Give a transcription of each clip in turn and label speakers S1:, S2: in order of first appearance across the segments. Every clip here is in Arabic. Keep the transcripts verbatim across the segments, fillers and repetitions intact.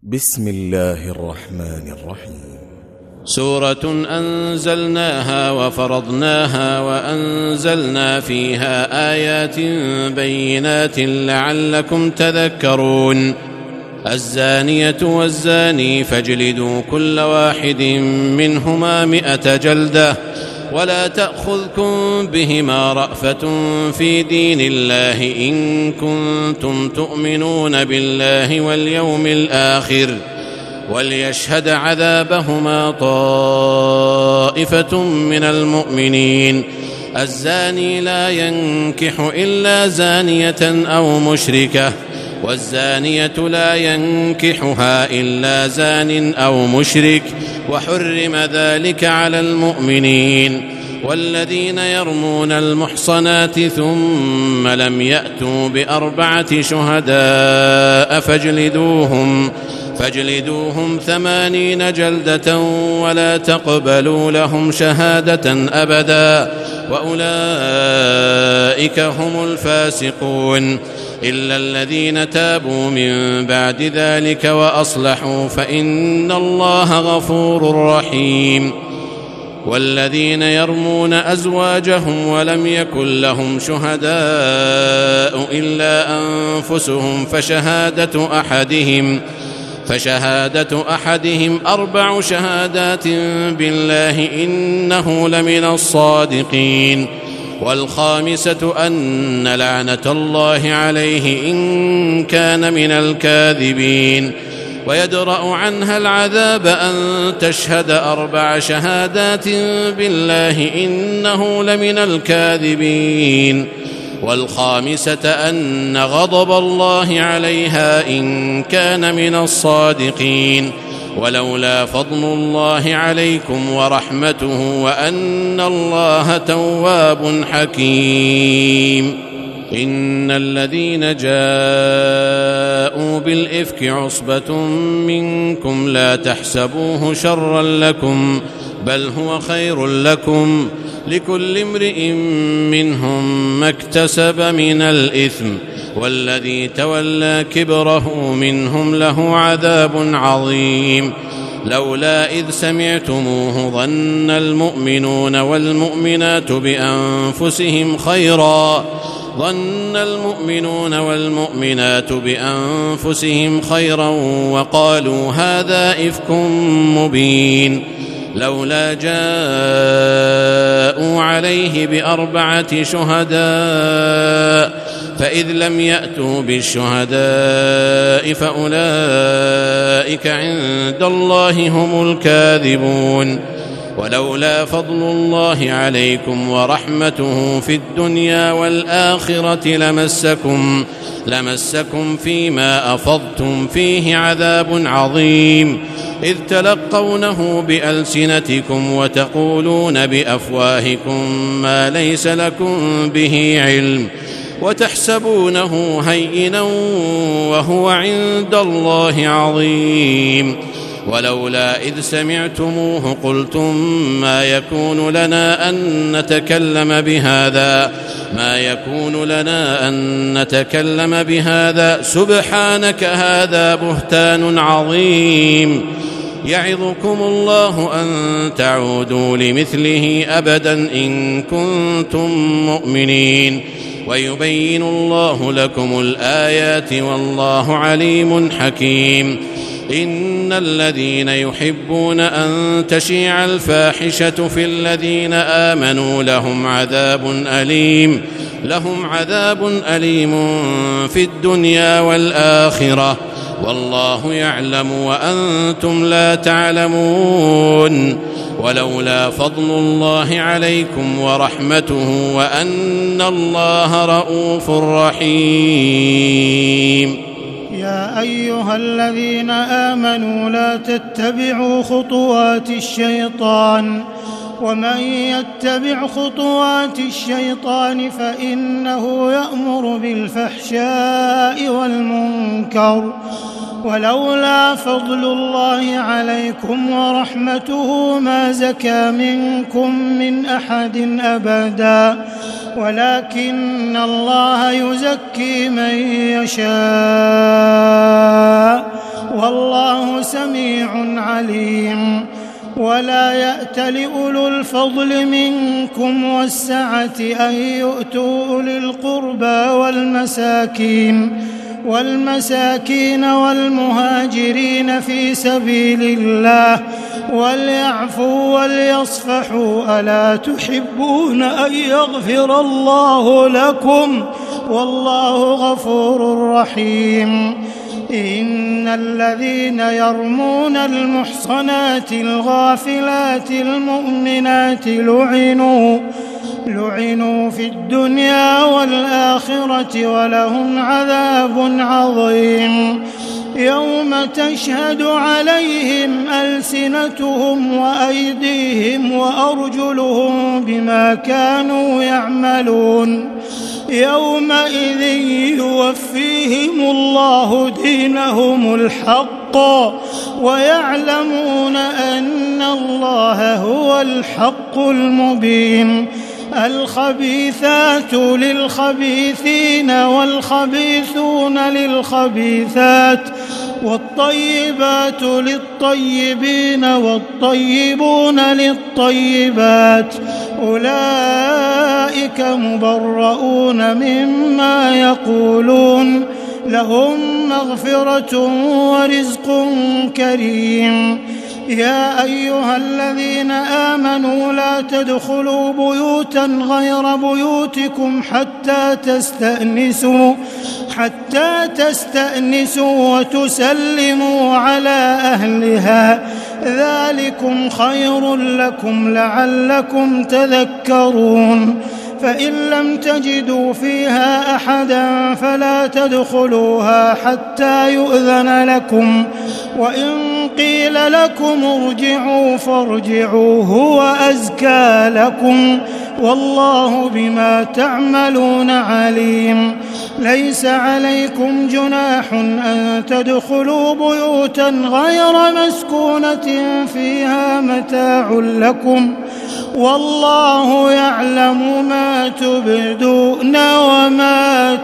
S1: بسم الله الرحمن الرحيم.
S2: سورة أنزلناها وفرضناها وأنزلنا فيها آيات بينات لعلكم تذكرون. الزانية والزاني فاجلدوا كل واحد منهما مئة جلدة ولا تأخذكم بهما رأفة في دين الله إن كنتم تؤمنون بالله واليوم الآخر وليشهد عذابهما طائفة من المؤمنين. الزاني لا ينكح إلا زانية أو مشركة والزانية لا ينكحها إلا زان أو مشرك وحرم ذلك على المؤمنين. والذين يرمون المحصنات ثم لم يأتوا بأربعة شهداء فاجلدوهم فاجلدوهم ثمانين جلدة ولا تقبلوا لهم شهادة أبدا وأولئك هم الفاسقون إلا الذين تابوا من بعد ذلك وأصلحوا فإن الله غفور رحيم. والذين يرمون أزواجهم ولم يكن لهم شهداء إلا أنفسهم فشهادة أحدهم فشهادة أحدهم أربع شهادات بالله إنه لمن الصادقين. والخامسة أن لعنة الله عليه إن كان من الكاذبين. ويدرأ عنها العذاب أن تشهد أربع شهادات بالله إنه لمن الكاذبين. والخامسة أن غضب الله عليها إن كان من الصادقين. ولولا فضل الله عليكم ورحمته وأن الله تواب حكيم. إن الذين جاءوا بالإفك عصبة منكم لا تحسبوه شرا لكم بل هو خير لكم لكل امرئ منهم ما اكتسب من الإثم والذي تولى كبره منهم له عذاب عظيم. لولا إذ سمعتموه ظن المؤمنون والمؤمنات بأنفسهم خيرا ظن المؤمنون والمؤمنات بأنفسهم خيرا وقالوا هذا إفك مبين. لولا جاءوا عليه بأربعة شهداء فإذ لم يأتوا بالشهداء فأولئك عند الله هم الكاذبون. ولولا فضل الله عليكم ورحمته في الدنيا والآخرة لمسكم لمسكم فيما أفضتم فيه عذاب عظيم إذ تلقونه بألسنتكم وتقولون بأفواهكم ما ليس لكم به علم وتحسبونه هينا وهو عند الله عظيم. ولولا إذ سمعتموه قلتم ما يكون لنا أن نتكلم بهذا ما يكون لنا أن نتكلم بهذا سبحانك هذا بهتان عظيم. يعظكم الله أن تعودوا لمثله أبدا إن كنتم مؤمنين. ويبين الله لكم الآيات والله عليم حكيم. إن الذين يحبون أن تشيع الفاحشة في الذين آمنوا لهم عذاب أليم لهم عذاب أليم في الدنيا والآخرة والله يعلم وأنتم لا تعلمون. ولولا فضل الله عليكم ورحمته وأن الله رؤوف رحيم.
S3: يا أيها الذين آمنوا لا تتبعوا خطوات الشيطان ومن يتبع خطوات الشيطان فإنه يأمر بالفحشاء والمنكر ولولا فضل الله عليكم ورحمته ما زكى منكم من أحد أبدا ولكن الله يزكي من يشاء والله سميع عليم. ولا يأتل أولو الفضل منكم والسعة أن يؤتوا أولي القربى والمساكين والمساكين والمهاجرين في سبيل الله وليعفوا وليصفحوا ألا تحبون أن يغفر الله لكم والله غفور رحيم. إن الذين يرمون المحصنات الغافلات المؤمنات لعنوا لعنوا في الدنيا والآخرة ولهم عذاب عظيم. يوم تشهد عليهم ألسنتهم وأيديهم وأرجلهم بما كانوا يعملون يومئذ يوفيهم الله دينهم الحق ويعلمون أن الله هو الحق المبين. الخبيثات للخبيثين والخبيثون للخبيثات والطيبات للطيبين والطيبون للطيبات أولئك مبرؤون مما يقولون لهم مغفرة ورزق كريم. يا أيها الذين آمنوا لا تدخلوا بيوتا غير بيوتكم حتى تستأنسوا حتى تستأنسوا وتسلموا على أهلها ذلكم خير لكم لعلكم تذكرون. فإن لم تجدوا فيها أحدا فلا تدخلوها حتى يؤذن لكم وإن قيل لكم ارجعوا فارجعوا هو أزكى لكم والله بما تعملون عليم. ليس عليكم جناح أن تدخلوا بيوتا غير مسكونة فيها متاع لكم والله يعلم ما تبدون وما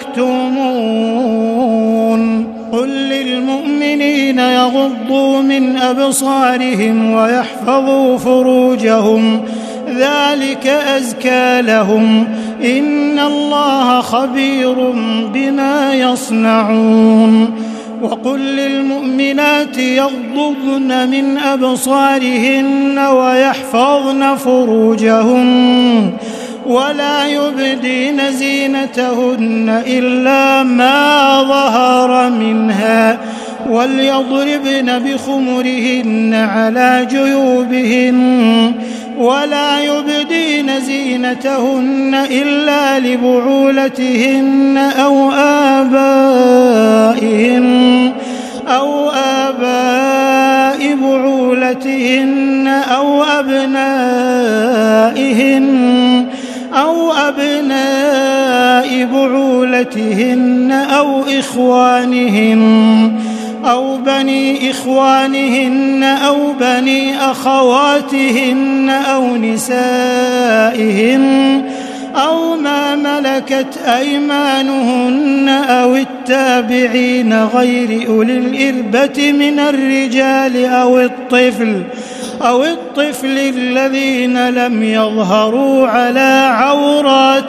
S3: تكتمون. قل للمؤمنين يغضوا من أبصارهم ويحفظوا فروجهم ذلك أزكى لهم إن الله خبير بما يصنعون. وقل للمؤمنات يغضضن من أبصارهن ويحفظن فروجهن ولا يبدين زينتهن إلا ما ظهر منها وليضربن بخمرهن على جيوبهن ولا يبدين زينتهن إلا لبعولتهن أو آبائهن أو آباء بعولتهن أو أبنائهن أو أبناء بعولتهن أو إخوانهن أو بني إخوانهن أو بني أخواتهن أو نسائهن أو ما ملكت أيمانهن أو التابعين غير أولي الإربة من الرجال أو الطفل أو الطفل الذين لم يظهروا على عورات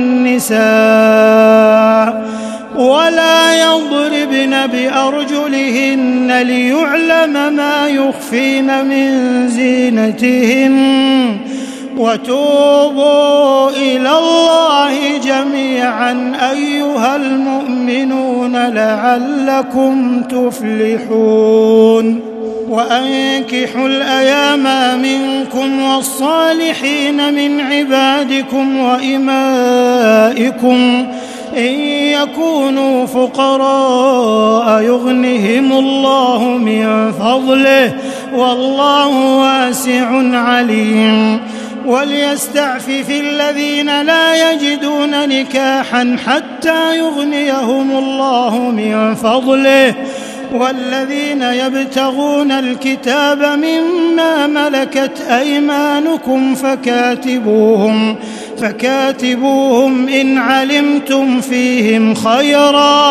S3: النساء ولا يضربن بأرجلهن ليعلم ما يخفين من زينتهن وتوبوا إلى الله جميعا أيها المؤمنون لعلكم تفلحون. وأنكحوا الأيام منكم والصالحين من عبادكم وإمائكم إن يكونوا فقراء يغنهم الله من فضله والله واسع عليم. وليستعفف الذين لا يجدون نكاحا حتى يغنيهم الله من فضله والذين يبتغون الكتاب مما ملكت أيمانكم فكاتبوهم فكاتبوهم إن علمتم فيهم خيرا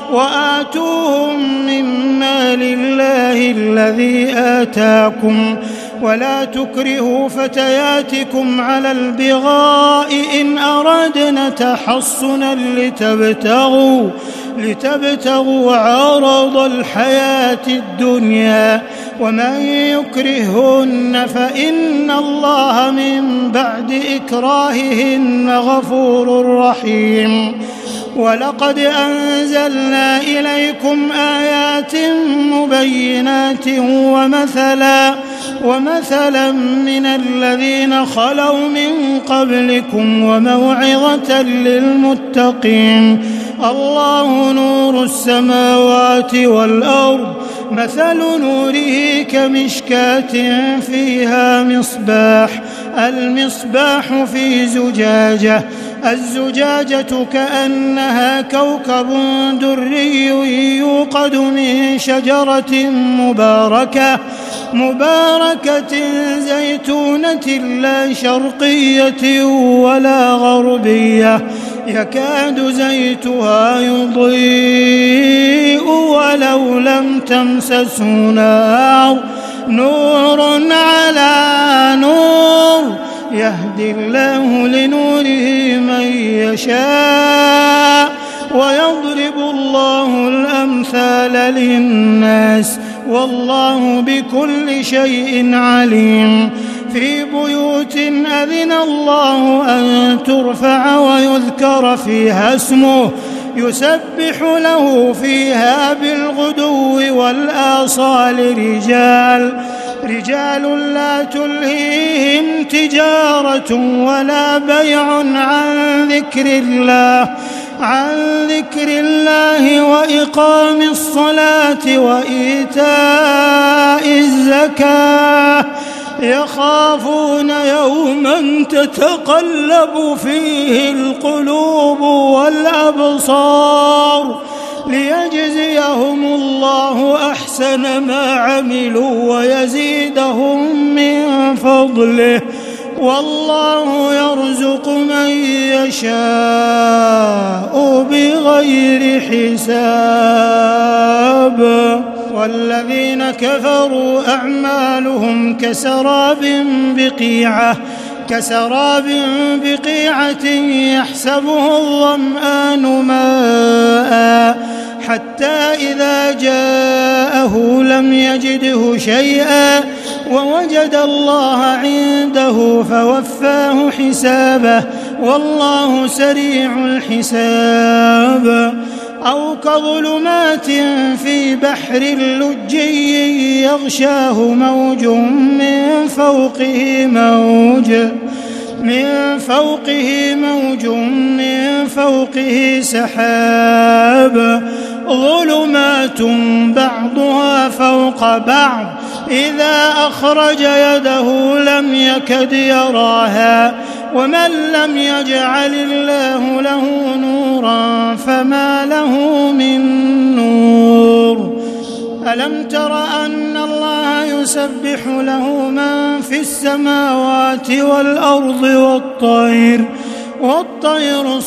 S3: وآتوهم من مال الله الذي آتاكم ولا تكرهوا فتياتكم على البغاء إن أردنا تحصنا لتبتغوا, لتبتغوا عرض الحياة الدنيا ومن يكرهن فإن الله من بعد إكراههن غفور رحيم. ولقد أنزلنا إليكم آيات مبينات ومثلا ومثلا من الذين خلوا من قبلكم وموعظة للمتقين. الله نور السماوات والأرض مثل نوره كمشكاة فيها مصباح المصباح في زجاجة الزجاجة كأنها كوكب دري يوقد من شجرة مباركة مباركة زيتونة لا شرقية ولا غربية يكاد زيتها يضيء ولو لم تمسسه نار نور على نور يهدي الله لنوره من يشاء ويضرب الله الأمثال للناس والله بكل شيء عليم. في بيوت أذن الله أن ترفع ويذكر فيها اسمه يسبح له فيها بالغدو والآصال رجال رجال لا تلهيهم تجارة ولا بيع عن ذكر الله عن ذكر الله وإقام الصلاة وإيتاء الزكاة يخافون يوما تتقلب فيه القلوب والأبصار ليجزيهم الله أحسن ما عملوا ويزيدهم من فضله والله يرزق من يشاء بغير حساب. والذين كفروا أعمالهم كسراب بقيعة كسراب بقيعة يحسبه الظمآن ماء حتى إذا جاءه لم يجده شيئا ووجد الله عنده فوفاه حسابه والله سريع الحساب. أو كظلمات في بحر لجي يغشاه موج من فوقه موج من فوقه موج من فوقه سحاب ظلمات بعضها فوق بعض إذا أخرج يده لم يكد يراها ومن لم يجعل الله له نورا فما له من نور. ألم تر أن الله يسبح له من في السماوات والأرض والطير والطير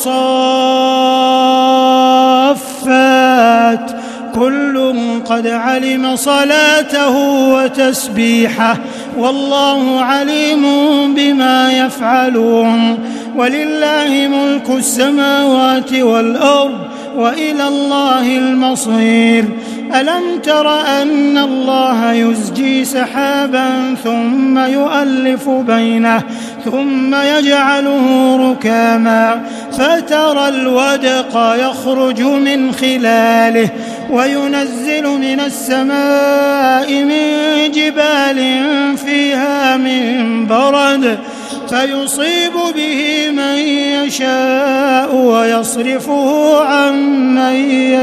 S3: صافات كل قد علم صلاته وتسبيحه والله عليم بما يفعلون. ولله ملك السماوات والأرض وإلى الله المصير. ألم تر أن الله يزجي سحابا ثم يؤلف بينه ثم يجعله ركاما فترى الودق يخرج من خلاله وينزل من السماء من جبال فيها من برد فيصيب به من يشاء ويصرفه عن من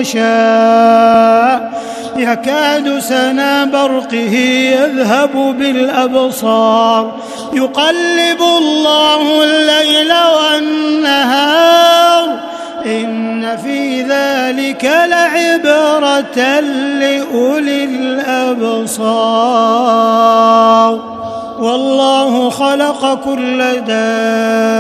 S3: يشاء يكاد سنا برقه يذهب بالأبصار يقلب الله الليل والنهار إن في ذلك لعبرة لأولي الأبصار. والله خلق كل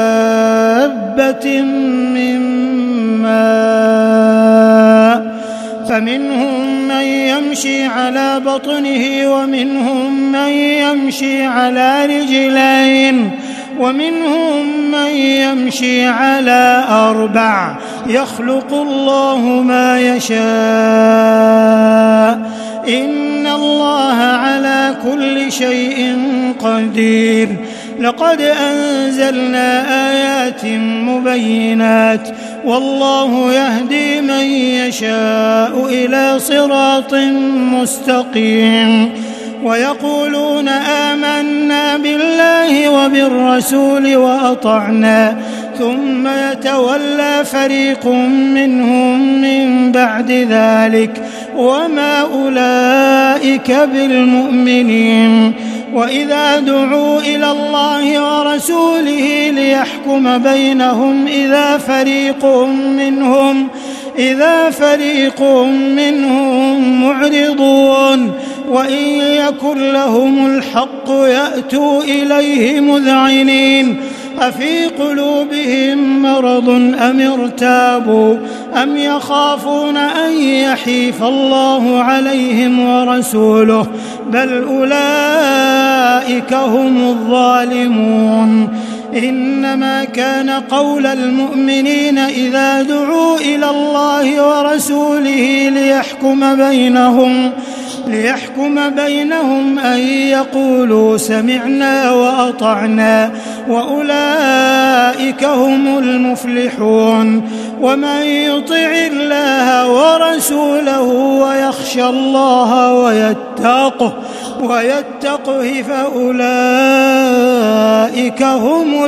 S3: دابة من ماء فمنهم من يمشي على بطنه ومنهم من يمشي على رجلين ومنهم من يمشي على أربع يخلق الله ما يشاء إن الله على كل شيء قدير. لقد أنزلنا آيات مبينات والله يهدي من يشاء إلى صراط مستقيم. ويقولون آمنا بالله وبالرسول وأطعنا ثم يتولى فريق منهم من بعد ذلك وما أولئك بالمؤمنين. وإذا دعوا إلى الله ورسوله ليحكم بينهم إذا فريق منهم إذا فريق منهم معرضون وإن يكن لهم الحق يأتوا إليه مذعنين أفي قلوبهم مرض أم ارتابوا أم يخافون أن يحيف الله عليهم ورسوله بل أولئك هم الظالمون. إنما كان قول المؤمنين إذا دعوا إلى الله ورسوله ليحكم بينهم ليحكم بينهم أن يقولوا سمعنا وأطعنا وأولئك هم المفلحون. ومن يطع الله ورسوله ويخشى الله ويتقه ويتقه فأولئك هم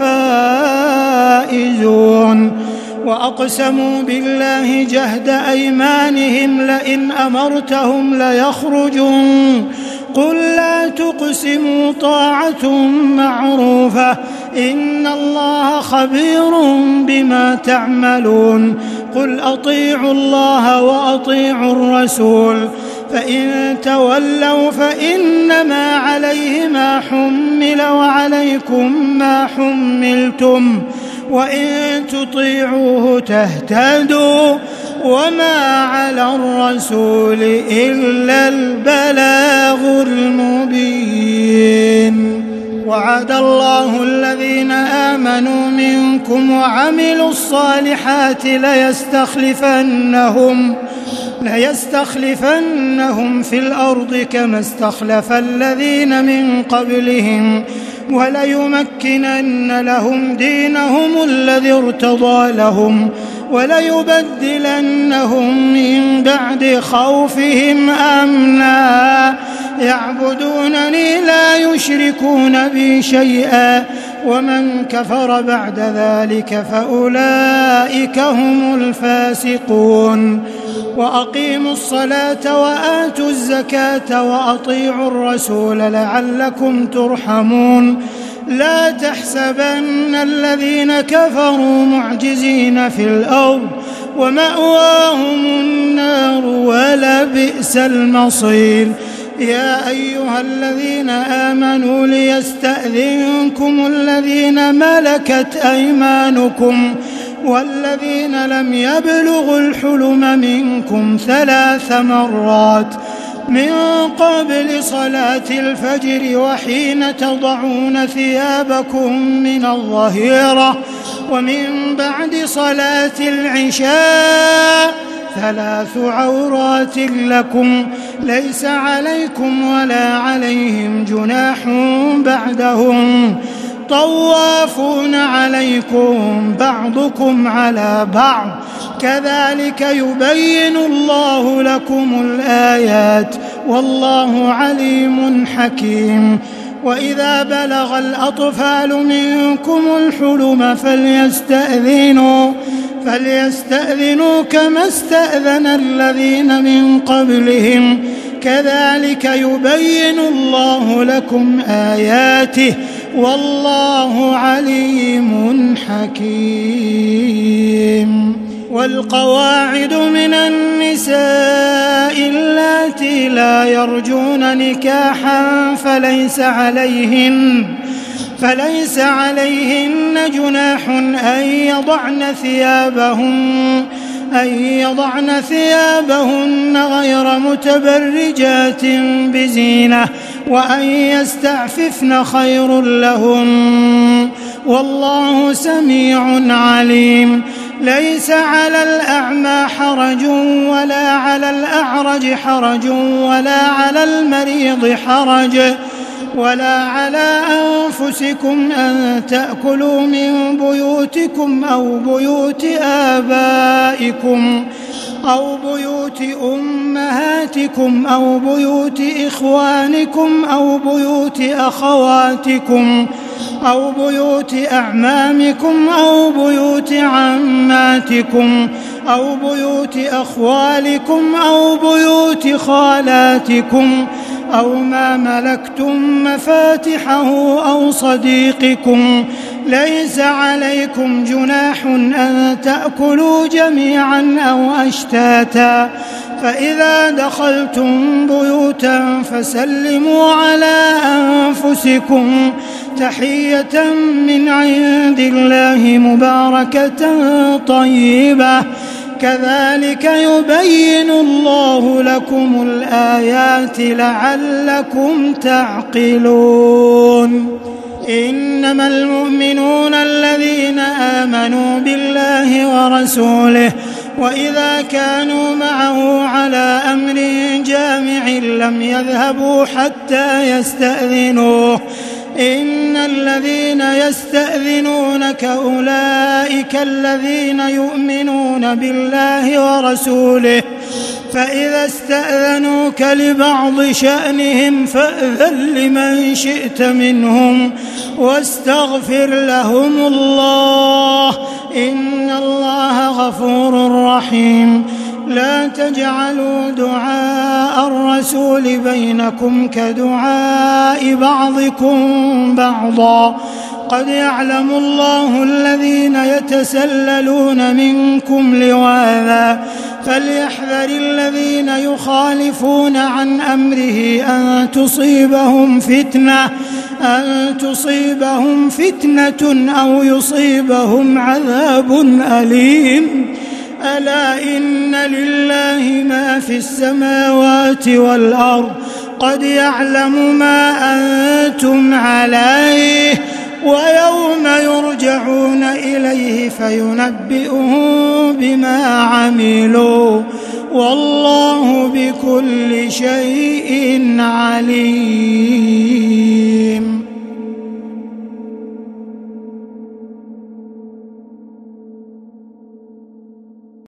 S3: الفائزون. وأقسموا بالله جهد أيمانهم لئن أمرتهم ليخرجون قل لا تقسموا طاعة معروفة إن الله خبير بما تعملون. قل أطيعوا الله وأطيعوا الرسول فإن تولوا فإنما عليه ما حمل وعليكم ما حملتم وإن تطيعوه تهتدوا وما على الرسول إلا البلاغ المبين. وعد الله الذين آمنوا منكم وعملوا الصالحات ليستخلفنهم ليستخلفنهم في الأرض كما استخلف الذين من قبلهم وليمكنن لهم دينهم الذي ارتضى لهم وليبدلنهم من بعد خوفهم أمنا يعبدونني لا يشركون بي شيئا ومن كفر بعد ذلك فأولئك هم الفاسقون. وأقيموا الصلاة وآتوا الزكاة وأطيعوا الرسول لعلكم ترحمون. لا تحسبن الذين كفروا معجزين في الأرض ومأواهم النار ولبئس المصير. يا أيها الذين آمنوا ليستأذنكم الذين ملكت أيمانكم والذين لم يبلغوا الحلم منكم ثلاث مرات من قبل صلاة الفجر وحين تضعون ثيابكم من الظهيرة ومن بعد صلاة العشاء ثلاث عورات لكم ليس عليكم ولا عليهم جناح بعدهم طوافون عليكم بعضكم على بعض كذلك يبين الله لكم الآيات والله عليم حكيم. وإذا بلغ الأطفال منكم الحلم فليستأذنوا فليستأذنوا كما استأذن الذين من قبلهم كذلك يبين الله لكم آياته والله عليم حكيم. والقواعد من النساء اللاتي لا يرجون نكاحا فليس عليهن فليس عليهن جناح أن يضعن ثيابهن أن يضعن ثيابهن غير متبرجات بزينة وأن يستعففن خير لهن والله سميع عليم. ليس على الأعمى حرج ولا على الأعرج حرج ولا على المريض حرج ولا على أنفسكم أن تأكلوا من بيوتكم أو بيوت آبائكم أو بيوت أمهاتكم أو بيوت إخوانكم أو بيوت أخواتكم أو بيوت أعمامكم أو بيوت عماتكم أو بيوت أخوالكم أو بيوت خالاتكم أو ما ملكتم مفاتحه أو صديقكم. ليس عليكم جناح أن تأكلوا جميعا أو أشتاتا فإذا دخلتم بيوتا فسلموا على أنفسكم تحية من عند الله مباركة طيبة كذلك يبين الله لكم الآيات لعلكم تعقلون. إنما المؤمنون الذين آمنوا بالله ورسوله وإذا كانوا معه على أمر جامع لم يذهبوا حتى يستأذنوه إن الذين يستأذنونك أولئك الذين يؤمنون بالله ورسوله فإذا استأذنوك لبعض شأنهم فأذن لمن شئت منهم واستغفر لهم الله إن الله غفور رحيم. لا تجعلوا دعاء الرسول بينكم كدعاء بعضكم بعضا قد يعلم الله الذين يتسللون منكم لواذا فليحذر الذين يخالفون عن أمره أن تصيبهم فتنة أن تصيبهم فتنة أو يصيبهم عذاب أليم. ألا إن لله ما في السماوات والأرض قد يعلم ما أنتم عليه ويوم يرجعون إليه فينبئهم بما عملوا والله بكل شيء عليم.